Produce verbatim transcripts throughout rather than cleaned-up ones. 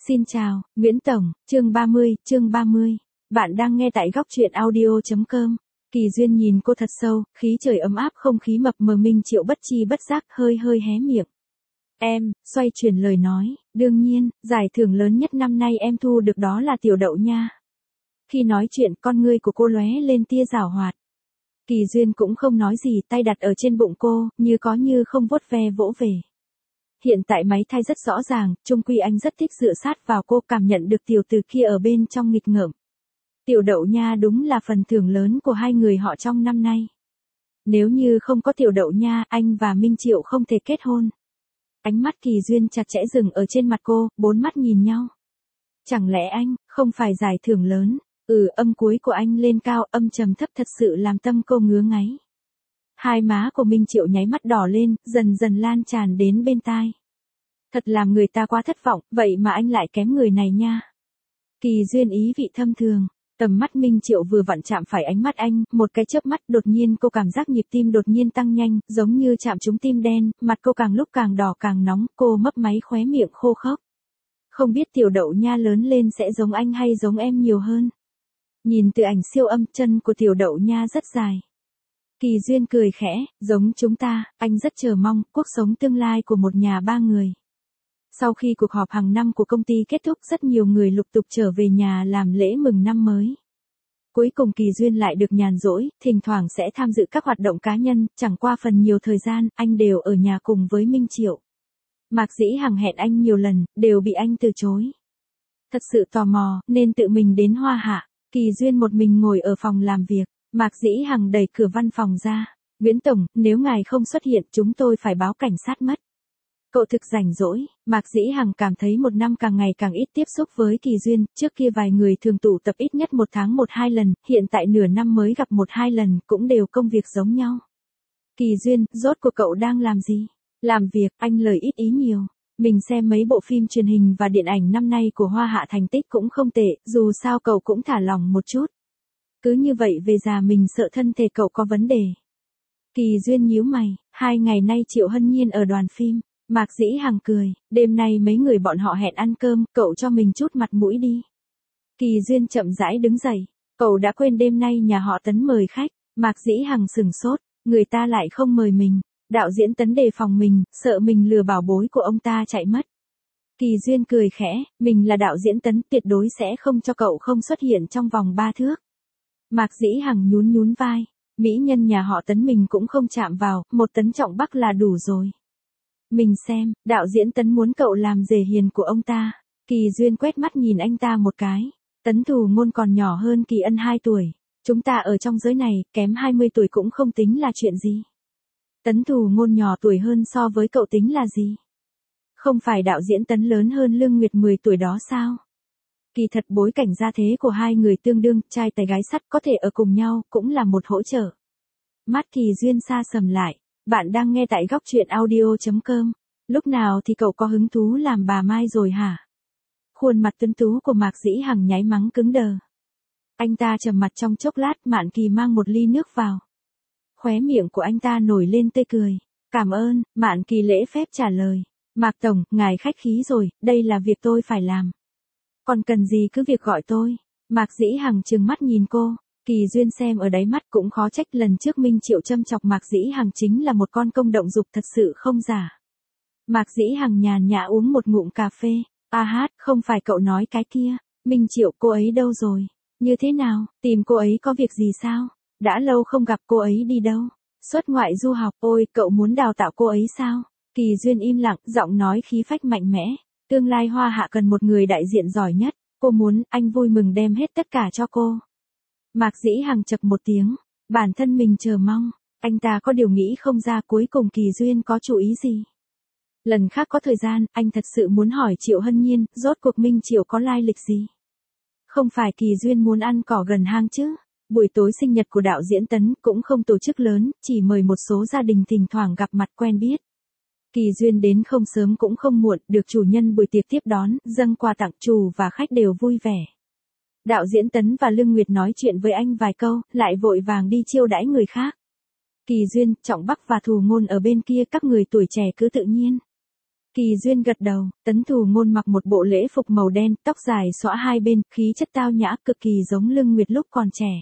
Xin chào, Nguyễn Tổng, chương ba mươi, chương ba mươi. Bạn đang nghe tại góc truyện audio chấm com. Kỳ Duyên nhìn cô thật sâu, khí trời ấm áp không khí mập mờ Minh Triệu bất chi bất giác hơi hơi hé miệng. Em, xoay chuyển lời nói, đương nhiên, giải thưởng lớn nhất năm nay em thu được đó là tiểu đậu nha. Khi nói chuyện con ngươi của cô lóe lên tia giảo hoạt. Kỳ Duyên cũng không nói gì, tay đặt ở trên bụng cô, như có như không vuốt ve vỗ về. Hiện tại máy thai rất rõ ràng, chung quy anh rất thích dựa sát vào cô, cảm nhận được tiểu từ kia ở bên trong nghịch ngợm. Tiểu đậu nha đúng là phần thưởng lớn của hai người họ trong năm nay. Nếu như không có tiểu đậu nha, anh và Minh Triệu không thể kết hôn. Ánh mắt Kỳ Duyên chặt chẽ dừng ở trên mặt cô, bốn mắt nhìn nhau. Chẳng lẽ anh, không phải giải thưởng lớn? Ừ, âm cuối của anh lên cao, âm trầm thấp thật sự làm tâm cô ngứa ngáy. Hai má của Minh Triệu nháy mắt đỏ lên, dần dần lan tràn đến bên tai. Thật làm người ta quá thất vọng, vậy mà anh lại kém người này nha. Kỳ Duyên ý vị thâm thường, tầm mắt Minh Triệu vừa vặn chạm phải ánh mắt anh, một cái chớp mắt đột nhiên cô cảm giác nhịp tim đột nhiên tăng nhanh, giống như chạm trúng tim đen, mặt cô càng lúc càng đỏ càng nóng, cô mấp máy khóe miệng khô khốc. Không biết tiểu đậu nha lớn lên sẽ giống anh hay giống em nhiều hơn. Nhìn từ ảnh siêu âm, chân của tiểu đậu nha rất dài. Kỳ Duyên cười khẽ, giống chúng ta, anh rất chờ mong cuộc sống tương lai của một nhà ba người. Sau khi cuộc họp hàng năm của công ty kết thúc, rất nhiều người lục tục trở về nhà làm lễ mừng năm mới. Cuối cùng Kỳ Duyên lại được nhàn rỗi, thỉnh thoảng sẽ tham dự các hoạt động cá nhân, chẳng qua phần nhiều thời gian, anh đều ở nhà cùng với Minh Triệu. Mạc Dĩ Hằng hẹn anh nhiều lần, đều bị anh từ chối. Thật sự tò mò, nên tự mình đến Hoa Hạ. Kỳ Duyên một mình ngồi ở phòng làm việc. Mạc Dĩ Hằng đẩy cửa văn phòng ra. Nguyễn Tổng, nếu ngài không xuất hiện chúng tôi phải báo cảnh sát mất. Cậu thực rảnh rỗi. Mạc Dĩ Hằng cảm thấy một năm càng ngày càng ít tiếp xúc với Kỳ Duyên, trước kia vài người thường tụ tập ít nhất một tháng một hai lần, hiện tại nửa năm mới gặp một hai lần, cũng đều công việc giống nhau. Kỳ Duyên, rốt cuộc cậu đang làm gì? Làm việc, anh lời ít ý nhiều. Mình xem mấy bộ phim truyền hình và điện ảnh năm nay của Hoa Hạ thành tích cũng không tệ, dù sao cậu cũng thả lỏng một chút. Cứ như vậy về già mình sợ thân thể cậu có vấn đề. Kỳ Duyên nhíu mày, hai ngày nay Triệu Hân Nhiên ở đoàn phim. Mạc Dĩ Hằng cười, đêm nay mấy người bọn họ hẹn ăn cơm, cậu cho mình chút mặt mũi đi. Kỳ Duyên chậm rãi đứng dậy, cậu đã quên đêm nay nhà họ Tấn mời khách. Mạc Dĩ Hằng sừng sốt, người ta lại không mời mình. Đạo diễn Tấn đề phòng mình, sợ mình lừa bảo bối của ông ta chạy mất. Kỳ Duyên cười khẽ, mình là đạo diễn Tấn, tuyệt đối sẽ không cho cậu không xuất hiện trong vòng ba thước. Mạc Dĩ Hằng nhún nhún vai, mỹ nhân nhà họ Tấn mình cũng không chạm vào, một tấn trọng bắc là đủ rồi. Mình xem, đạo diễn Tấn muốn cậu làm rể hiền của ông ta. Kỳ Duyên quét mắt nhìn anh ta một cái. Tấn Thù Ngôn còn nhỏ hơn Kỳ Ân hai tuổi. Chúng ta ở trong giới này, kém hai mươi tuổi cũng không tính là chuyện gì. Tấn Thù Ngôn nhỏ tuổi hơn so với cậu tính là gì? Không phải đạo diễn Tấn lớn hơn Lương Nguyệt mười tuổi đó sao? Kỳ thật bối cảnh gia thế của hai người tương đương, trai tài gái sắt có thể ở cùng nhau, cũng là một hỗ trợ. Mắt Kỳ Duyên xa sầm lại. Bạn đang nghe tại góc truyện audio chấm com. Lúc nào thì cậu có hứng thú làm bà Mai rồi hả? Khuôn mặt tuấn tú của Mạc Dĩ Hằng nháy mắng cứng đờ. Anh ta trầm mặt trong chốc lát, Mạn Kỳ mang một ly nước vào. Khóe miệng của anh ta nổi lên tươi cười. Cảm ơn, Mạn Kỳ lễ phép trả lời. Mạc Tổng, ngài khách khí rồi, đây là việc tôi phải làm. Còn cần gì cứ việc gọi tôi. Mạc Dĩ Hằng trừng mắt nhìn cô. Kỳ Duyên xem ở đáy mắt cũng khó trách, lần trước Minh Triệu châm chọc Mạc Dĩ Hằng chính là một con công động dục thật sự không giả. Mạc Dĩ Hằng nhàn nhã uống một ngụm cà phê. A hát, không phải cậu nói cái kia. Minh Triệu, cô ấy đâu rồi? Như thế nào, tìm cô ấy có việc gì sao? Đã lâu không gặp, cô ấy đi đâu? Xuất ngoại du học, ôi, cậu muốn đào tạo cô ấy sao? Kỳ Duyên im lặng, giọng nói khí phách mạnh mẽ. Tương lai Hoa Hạ cần một người đại diện giỏi nhất. Cô muốn, anh vui mừng đem hết tất cả cho cô. Mạc Dĩ Hằng chậc một tiếng, bản thân mình chờ mong, anh ta có điều nghĩ không ra cuối cùng Kỳ Duyên có chủ ý gì. Lần khác có thời gian, anh thật sự muốn hỏi Triệu Hân Nhiên, rốt cuộc Minh Triệu có lai lịch gì? Không phải Kỳ Duyên muốn ăn cỏ gần hang chứ? Buổi tối sinh nhật của đạo diễn Tấn cũng không tổ chức lớn, chỉ mời một số gia đình thỉnh thoảng gặp mặt quen biết. Kỳ Duyên đến không sớm cũng không muộn, được chủ nhân buổi tiệc tiếp đón, dâng quà tặng, chủ và khách đều vui vẻ. Đạo diễn Tấn và Lương Nguyệt nói chuyện với anh vài câu, lại vội vàng đi chiêu đãi người khác. Kỳ Duyên, Trọng Bắc và Thù Ngôn ở bên kia, các người tuổi trẻ cứ tự nhiên. Kỳ Duyên gật đầu, Tấn Thù Ngôn mặc một bộ lễ phục màu đen, tóc dài xõa hai bên, khí chất tao nhã, cực kỳ giống Lương Nguyệt lúc còn trẻ.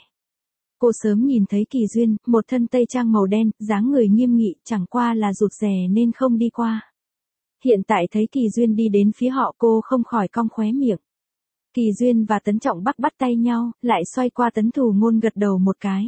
Cô sớm nhìn thấy Kỳ Duyên, một thân tây trang màu đen, dáng người nghiêm nghị, chẳng qua là rụt rè nên không đi qua. Hiện tại thấy Kỳ Duyên đi đến phía họ, cô không khỏi cong khóe miệng. Kỳ Duyên và Tấn Trọng Bắc bắt tay nhau, lại xoay qua Tấn Thù Ngôn gật đầu một cái.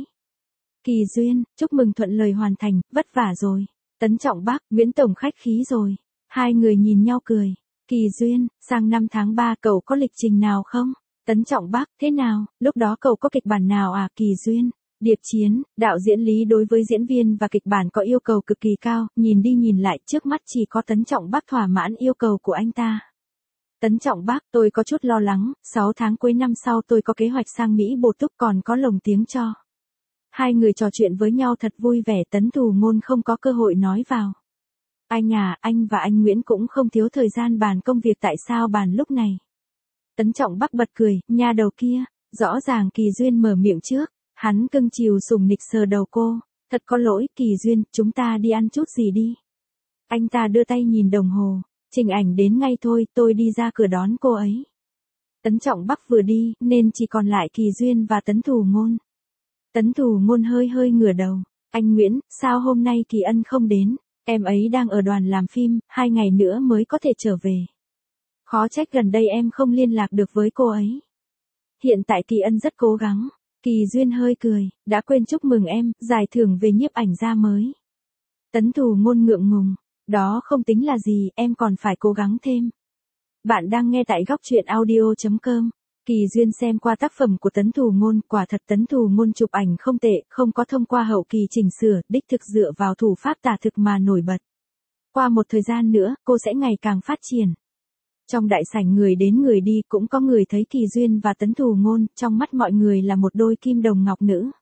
Kỳ Duyên, chúc mừng thuận lời hoàn thành, vất vả rồi. Tấn Trọng Bắc, Nguyễn Tổng khách khí rồi. Hai người nhìn nhau cười. Kỳ Duyên, sang năm tháng ba cậu có lịch trình nào không? Tấn Trọng Bắc, thế nào, lúc đó cậu có kịch bản nào à? Kỳ Duyên, Điệp Chiến, đạo diễn Lý đối với diễn viên và kịch bản có yêu cầu cực kỳ cao, nhìn đi nhìn lại trước mắt chỉ có Tấn Trọng Bắc thỏa mãn yêu cầu của anh ta. Tấn Trọng Bắc, tôi có chút lo lắng, sáu tháng cuối năm sau tôi có kế hoạch sang Mỹ bổ túc còn có lồng tiếng cho. Hai người trò chuyện với nhau thật vui vẻ, Tấn Thù Ngôn không có cơ hội nói vào. Anh à, anh và anh Nguyễn cũng không thiếu thời gian bàn công việc, tại sao bàn lúc này? Tấn Trọng Bắc bật cười, nha đầu kia, rõ ràng Kỳ Duyên mở miệng trước, hắn cưng chiều sủng nịch sờ đầu cô, thật có lỗi, Kỳ Duyên, chúng ta đi ăn chút gì đi. Anh ta đưa tay nhìn đồng hồ, Trình Ảnh đến ngay thôi, tôi đi ra cửa đón cô ấy. Tấn Trọng Bắc vừa đi, nên chỉ còn lại Kỳ Duyên và Tấn Thù Ngôn. Tấn Thù Ngôn hơi hơi ngửa đầu, anh Nguyễn, sao hôm nay Kỳ Ân không đến? Em ấy đang ở đoàn làm phim, hai ngày nữa mới có thể trở về. Khó trách gần đây em không liên lạc được với cô ấy. Hiện tại Kỳ Ân rất cố gắng. Kỳ Duyên hơi cười, đã quên chúc mừng em, giải thưởng về nhiếp ảnh gia mới. Tấn Thù Ngôn ngượng ngùng, đó không tính là gì, em còn phải cố gắng thêm. Bạn đang nghe tại góc truyện audio chấm com. Kỳ Duyên xem qua tác phẩm của Tấn Thù Ngôn, quả thật Tấn Thù Ngôn chụp ảnh không tệ, không có thông qua hậu kỳ chỉnh sửa, đích thực dựa vào thủ pháp tả thực mà nổi bật. Qua một thời gian nữa, cô sẽ ngày càng phát triển. Trong đại sảnh người đến người đi cũng có người thấy Kỳ Duyên và Tấn Thù Ngôn, trong mắt mọi người là một đôi kim đồng ngọc nữ.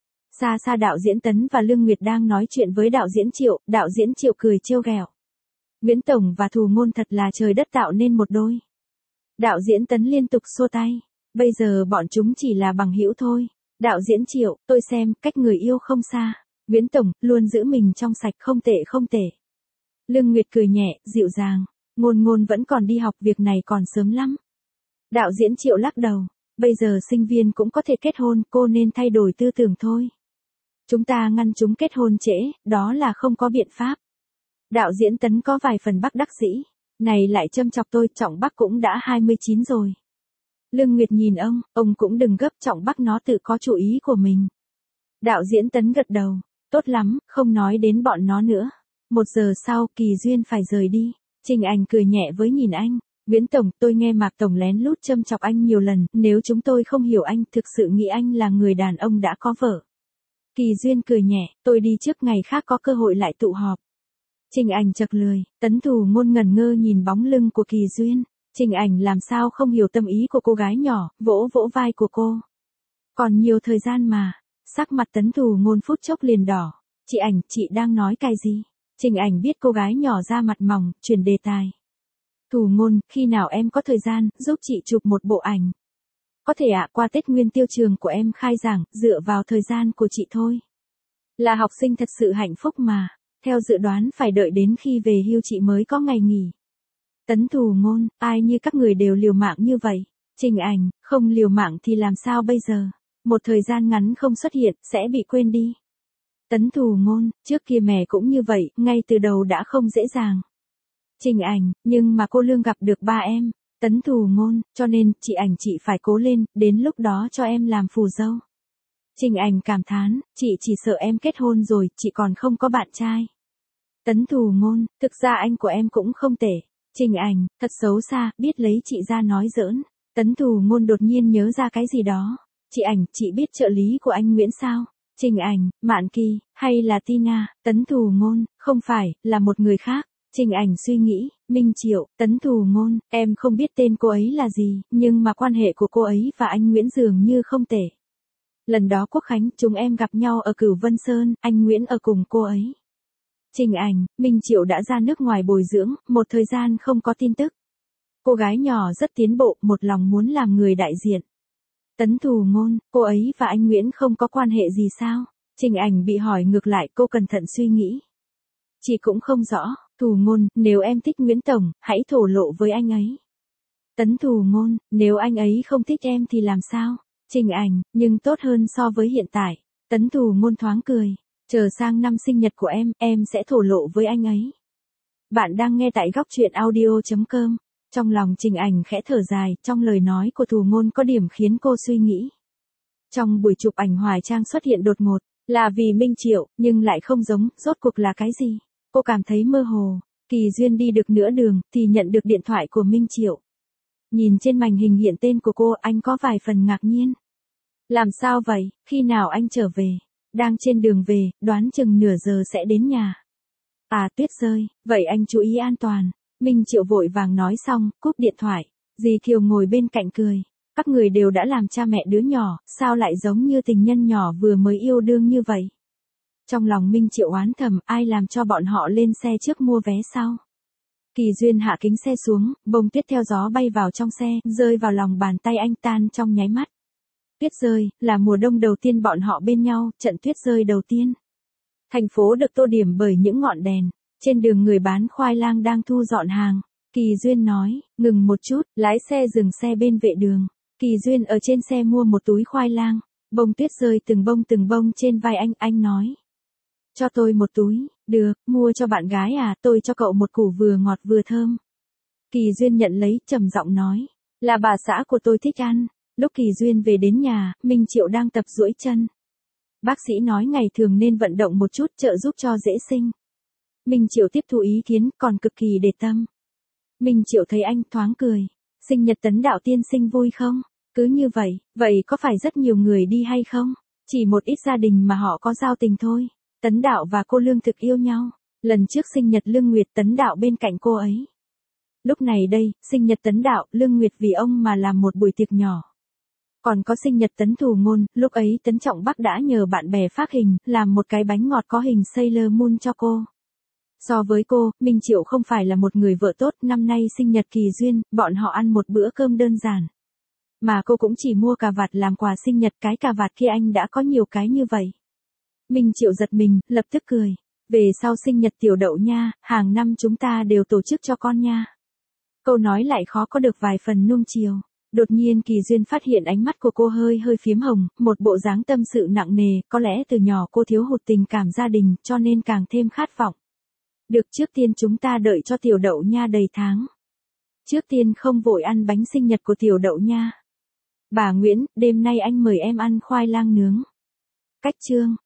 Xa xa đạo diễn Tấn và Lương Nguyệt đang nói chuyện với đạo diễn Triệu, đạo diễn Triệu cười trêu ghẹo. Nguyễn Tổng và Thù Ngôn thật là trời đất tạo nên một đôi. Đạo diễn Tấn liên tục xua tay, bây giờ bọn chúng chỉ là bằng hữu thôi. Đạo diễn Triệu, tôi xem, cách người yêu không xa. Nguyễn Tổng, luôn giữ mình trong sạch, không tệ không tệ. Lương Nguyệt cười nhẹ, dịu dàng, Ngôn Ngôn vẫn còn đi học, việc này còn sớm lắm. Đạo diễn Triệu lắc đầu, bây giờ sinh viên cũng có thể kết hôn, cô nên thay đổi tư tưởng thôi. Chúng ta ngăn chúng kết hôn trễ, đó là không có biện pháp. Đạo diễn Tấn có vài phần bất đắc dĩ. Này lại châm chọc tôi, Trọng Bắc cũng đã hai mươi chín rồi. Lương Nguyệt nhìn ông, ông cũng đừng gấp, Trọng Bắc nó tự có chủ ý của mình. Đạo diễn Tấn gật đầu, tốt lắm, không nói đến bọn nó nữa. Một giờ sau, Kỳ Duyên phải rời đi. Trình Ảnh cười nhẹ với nhìn anh, Nguyễn Tổng, tôi nghe Mạc Tổng lén lút châm chọc anh nhiều lần, nếu chúng tôi không hiểu anh, thực sự nghĩ anh là người đàn ông đã có vợ. Kỳ Duyên cười nhẹ, tôi đi trước, ngày khác có cơ hội lại tụ họp. Trình Ảnh chật lười, Tấn Thù Ngôn ngẩn ngơ nhìn bóng lưng của Kỳ Duyên. Trình Ảnh làm sao không hiểu tâm ý của cô gái nhỏ, vỗ vỗ vai của cô. Còn nhiều thời gian mà, sắc mặt Tấn Thù Ngôn phút chốc liền đỏ. Chị Ảnh, chị đang nói cái gì? Trình Ảnh biết cô gái nhỏ ra mặt mỏng, chuyển đề tài. Thù Ngôn, khi nào em có thời gian, giúp chị chụp một bộ ảnh. Có thể ạ, qua Tết Nguyên Tiêu trường của em khai giảng, dựa vào thời gian của chị thôi. Là học sinh thật sự hạnh phúc mà. Theo dự đoán phải đợi đến khi về hưu chị mới có ngày nghỉ. Tấn Thù Ngôn, ai như các người đều liều mạng như vậy. Trình Ảnh, không liều mạng thì làm sao bây giờ? Một thời gian ngắn không xuất hiện, sẽ bị quên đi. Tấn Thù Ngôn, trước kia mẹ cũng như vậy, ngay từ đầu đã không dễ dàng. Trình Ảnh, nhưng mà cô Lương gặp được ba em. Tấn Thù Ngôn, cho nên, chị Ảnh chị phải cố lên, đến lúc đó cho em làm phù dâu. Trình Ảnh cảm thán, chị chỉ sợ em kết hôn rồi, chị còn không có bạn trai. Tấn Thù Ngôn, thực ra anh của em cũng không tệ. Trình Ảnh, thật xấu xa, biết lấy chị ra nói giỡn. Tấn Thù Ngôn đột nhiên nhớ ra cái gì đó. Chị Ảnh, chị biết trợ lý của anh Nguyễn sao? Trình Ảnh, Mạn Kỳ, hay là Tina? Tấn Thù Ngôn, không phải, là một người khác. Trình Ảnh suy nghĩ, Minh Triệu. Tấn Thù Ngôn, em không biết tên cô ấy là gì, nhưng mà quan hệ của cô ấy và anh Nguyễn dường như không tệ. Lần đó Quốc Khánh, chúng em gặp nhau ở Cửu Vân Sơn, anh Nguyễn ở cùng cô ấy. Trình Ảnh, Minh Triệu đã ra nước ngoài bồi dưỡng, một thời gian không có tin tức. Cô gái nhỏ rất tiến bộ, một lòng muốn làm người đại diện. Tấn Thù Ngôn, cô ấy và anh Nguyễn không có quan hệ gì sao? Trình Ảnh bị hỏi ngược lại, cô cẩn thận suy nghĩ. Chị cũng không rõ, Thủ Ngôn, nếu em thích Nguyễn Tổng, hãy thổ lộ với anh ấy. Tấn Thủ Ngôn, nếu anh ấy không thích em thì làm sao? Trình Ảnh, nhưng tốt hơn so với hiện tại. Tấn Thủ Ngôn thoáng cười. Chờ sang năm sinh nhật của em, em sẽ thổ lộ với anh ấy. Bạn đang nghe tại góc truyện audio chấm com. Trong lòng Trình Ảnh khẽ thở dài, trong lời nói của Thủ Ngôn có điểm khiến cô suy nghĩ. Trong buổi chụp ảnh Hoài Trang xuất hiện đột ngột, là vì Minh Triệu, nhưng lại không giống, rốt cuộc là cái gì? Cô cảm thấy mơ hồ. Kỳ Duyên đi được nửa đường, thì nhận được điện thoại của Minh Triệu. Nhìn trên màn hình hiện tên của cô, anh có vài phần ngạc nhiên. Làm sao vậy, khi nào anh trở về? Đang trên đường về, đoán chừng nửa giờ sẽ đến nhà. À, tuyết rơi, vậy anh chú ý an toàn. Minh Triệu vội vàng nói xong, cúp điện thoại. Dì Kiều ngồi bên cạnh cười. Các người đều đã làm cha mẹ đứa nhỏ, sao lại giống như tình nhân nhỏ vừa mới yêu đương như vậy? Trong lòng Minh Triệu oán thầm, ai làm cho bọn họ lên xe trước mua vé sau? Kỳ Duyên hạ kính xe xuống, bông tuyết theo gió bay vào trong xe, rơi vào lòng bàn tay anh tan trong nháy mắt. Tuyết rơi, là mùa đông đầu tiên bọn họ bên nhau, trận tuyết rơi đầu tiên. Thành phố được tô điểm bởi những ngọn đèn. Trên đường người bán khoai lang đang thu dọn hàng. Kỳ Duyên nói, ngừng một chút, lái xe dừng xe bên vệ đường. Kỳ Duyên ở trên xe mua một túi khoai lang. Bông tuyết rơi từng bông từng bông trên vai anh, anh nói. Cho tôi một túi, được, mua cho bạn gái à, tôi cho cậu một củ vừa ngọt vừa thơm. Kỳ Duyên nhận lấy, trầm giọng nói, là bà xã của tôi thích ăn. Lúc Kỳ Duyên về đến nhà, Minh Triệu đang tập duỗi chân. Bác sĩ nói ngày thường nên vận động một chút trợ giúp cho dễ sinh. Minh Triệu tiếp thu ý kiến, còn cực kỳ để tâm. Minh Triệu thấy anh thoáng cười. Sinh nhật Tấn Đạo tiên sinh vui không? Cứ như vậy, vậy có phải rất nhiều người đi hay không? Chỉ một ít gia đình mà họ có giao tình thôi. Tấn Đạo và cô Lương thực yêu nhau. Lần trước sinh nhật Lương Nguyệt, Tấn Đạo bên cạnh cô ấy. Lúc này đây, sinh nhật Tấn Đạo, Lương Nguyệt vì ông mà làm một buổi tiệc nhỏ. Còn có sinh nhật Tấn Thủ Ngôn, lúc ấy Tấn Trọng Bắc đã nhờ bạn bè phác hình, làm một cái bánh ngọt có hình Sailor Moon cho cô. So với cô, Minh Triệu không phải là một người vợ tốt, năm nay sinh nhật Kỳ Duyên, bọn họ ăn một bữa cơm đơn giản. Mà cô cũng chỉ mua cà vạt làm quà sinh nhật, cái cà vạt kia anh đã có nhiều cái như vậy. Minh Triệu giật mình, lập tức cười. Về sau sinh nhật Tiểu Đậu nha, hàng năm chúng ta đều tổ chức cho con nha. Câu nói lại khó có được vài phần nuông chiều. Đột nhiên Kỳ Duyên phát hiện ánh mắt của cô hơi hơi phiếm hồng, một bộ dáng tâm sự nặng nề, có lẽ từ nhỏ cô thiếu hụt tình cảm gia đình, cho nên càng thêm khát vọng. Được, trước tiên chúng ta đợi cho Tiểu Đậu nha đầy tháng. Trước tiên không vội ăn bánh sinh nhật của Tiểu Đậu nha. Bà Nguyễn, đêm nay anh mời em ăn khoai lang nướng. Cách chương.